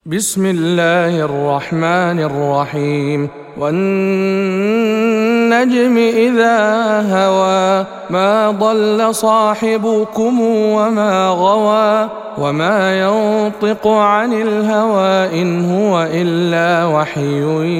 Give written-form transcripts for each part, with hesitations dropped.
بسم الله الرحمن الرحيم والنجم إذا هوى ما ضل صاحبكم وما غوى وما ينطق عن الهوى إن هو إلا وحي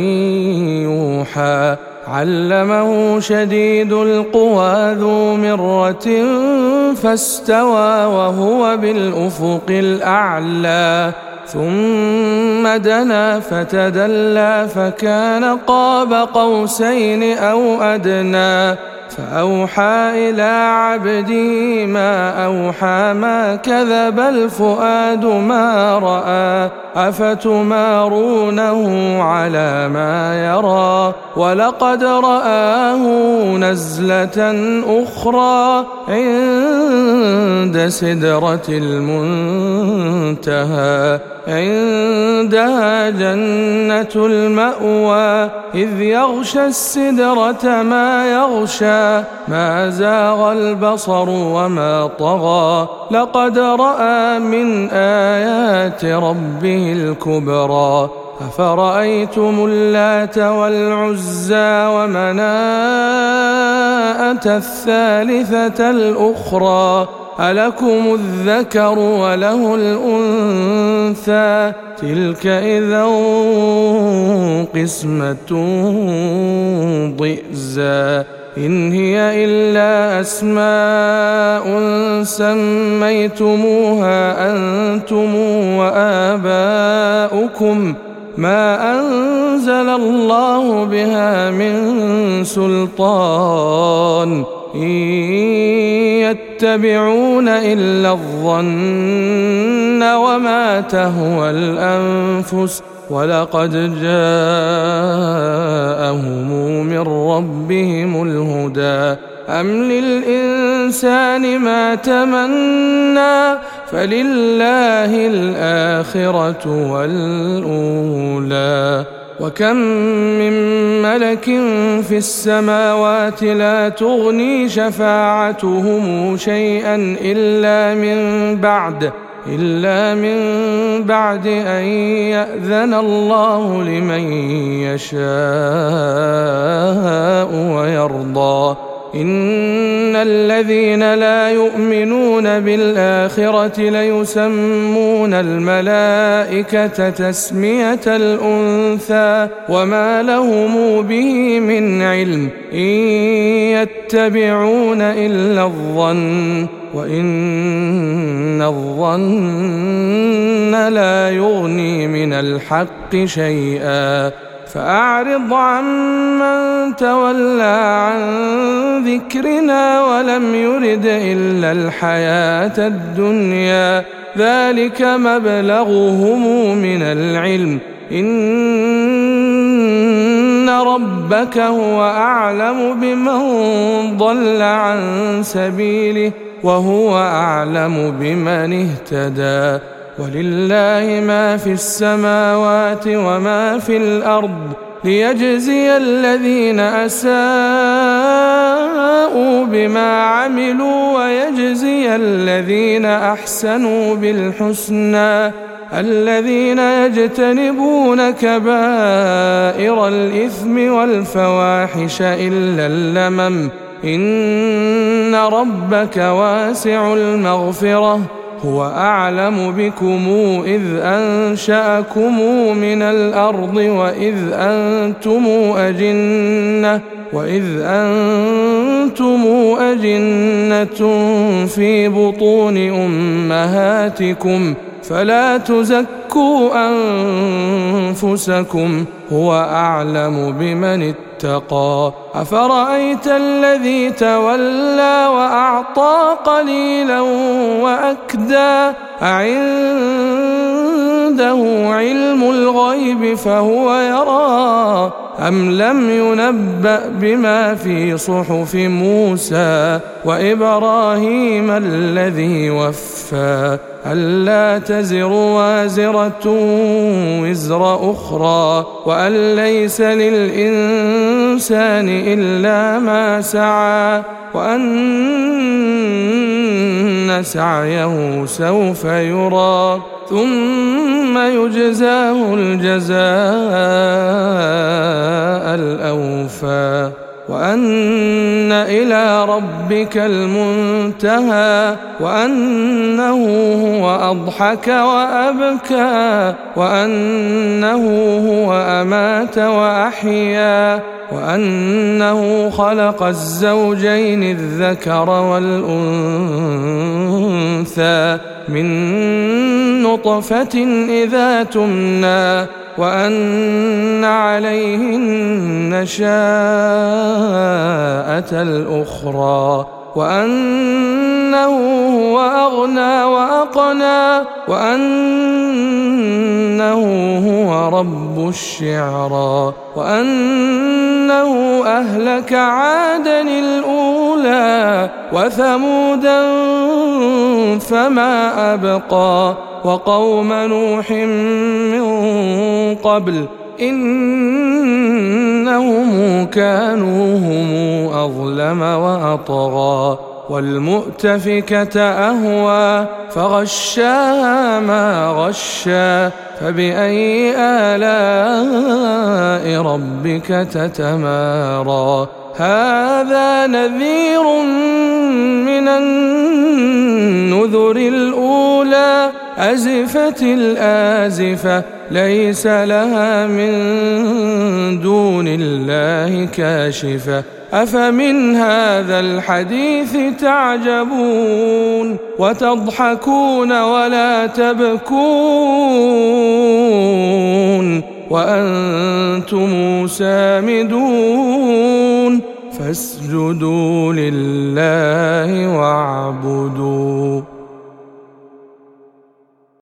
يوحى علمه شديد القوى ذو مرة فاستوى وهو بالأفق الأعلى ثم دنا فتدلى فكان قاب قوسين أو أدنى فأوحى إلى عبده ما أوحى ما كذب الفؤاد ما رأى أفتمارونه على ما يرى ولقد رآه نزلة أخرى عند سدرة المنتهى عندها جنة المأوى إذ يغشى السدرة ما يغشى ما زاغ البصر وما طغى لقد رأى من آيات ربه الكبرى أفرأيتم اللات والعزى ومناة الثالثة الأخرى ألكم الذكر وله الأنثى تلك إذا قسمة ضئزى إن هي إلا أسماء سميتموها أنتم وآباؤكم ما أنزل الله بها من سلطان إن يتبعون إلا الظن وما تهوى الأنفس ولقد جاءهم من ربهم الهدى أم للإنسان ما تمنى فلله الآخرة والأولى وكم من ملك في السماوات لا تغني شفاعتهم شيئا إلا من بعد أن يأذن الله لمن يشاء ويرضى إن الذين لا يؤمنون بالآخرة ليسمون الملائكة تسمية الأنثى وما لهم به من علم إن يتبعون إلا الظن وإن الظن لا يغني من الحق شيئا فأعرض عمن تولى عن ذكرنا ولم يرد إلا الحياة الدنيا ذلك مبلغهم من العلم إن ربك هو أعلم بمن ضل عن سبيله وهو أعلم بمن اهتدى ولله ما في السماوات وما في الأرض ليجزي الذين أساءوا بما عملوا ويجزي الذين أحسنوا بالحسنى الذين يجتنبون كبائر الإثم والفواحش إلا اللمم إن ربك واسع المغفرة هو أعلم بكم إذ أنشأكم من الأرض وإذ أنتم أجنة في بطون أمهاتكم فلا تزكوا أنفسكم هو أعلم بمن اتقى أفرأيت الذي تولى وأعطى قليلا وأكدى أعنده علم الغيب فهو يرى أم لم ينبأ بما في صحف موسى وإبراهيم الذي وفى ألا تزر وازرة وزر أخرى وأن ليس للإنسان إلا ما سعى وأن سعيه سوف يرى ثم يجزاه الجزاء الأوفى وأن إلى ربك المنتهى وأنه هو أضحك وأبكى وأنه هو أمات وأحيا وأنه خلق الزوجين الذكر والأنثى من نطفة إذا تمنى وأن عليه النشاءة الأخرى وأنه هو أغنى وأقنى وأنه هو رب الشعرى وأنه أهلك عادا الأولى وثمودا فما أبقى وقوم نوح من قبل إنهم كانوا هم أظلم وأطغى والمؤتفكة أهوى فغشاها ما غشى فبأي آلاء ربك تتمارى هذا نذير من النذر الأولى أزفت الآزفة ليس لها من دون الله كاشفة أفمن هذا الحديث تعجبون وتضحكون ولا تبكون وأنتم سامدون فاسجدوا لله واعبدوا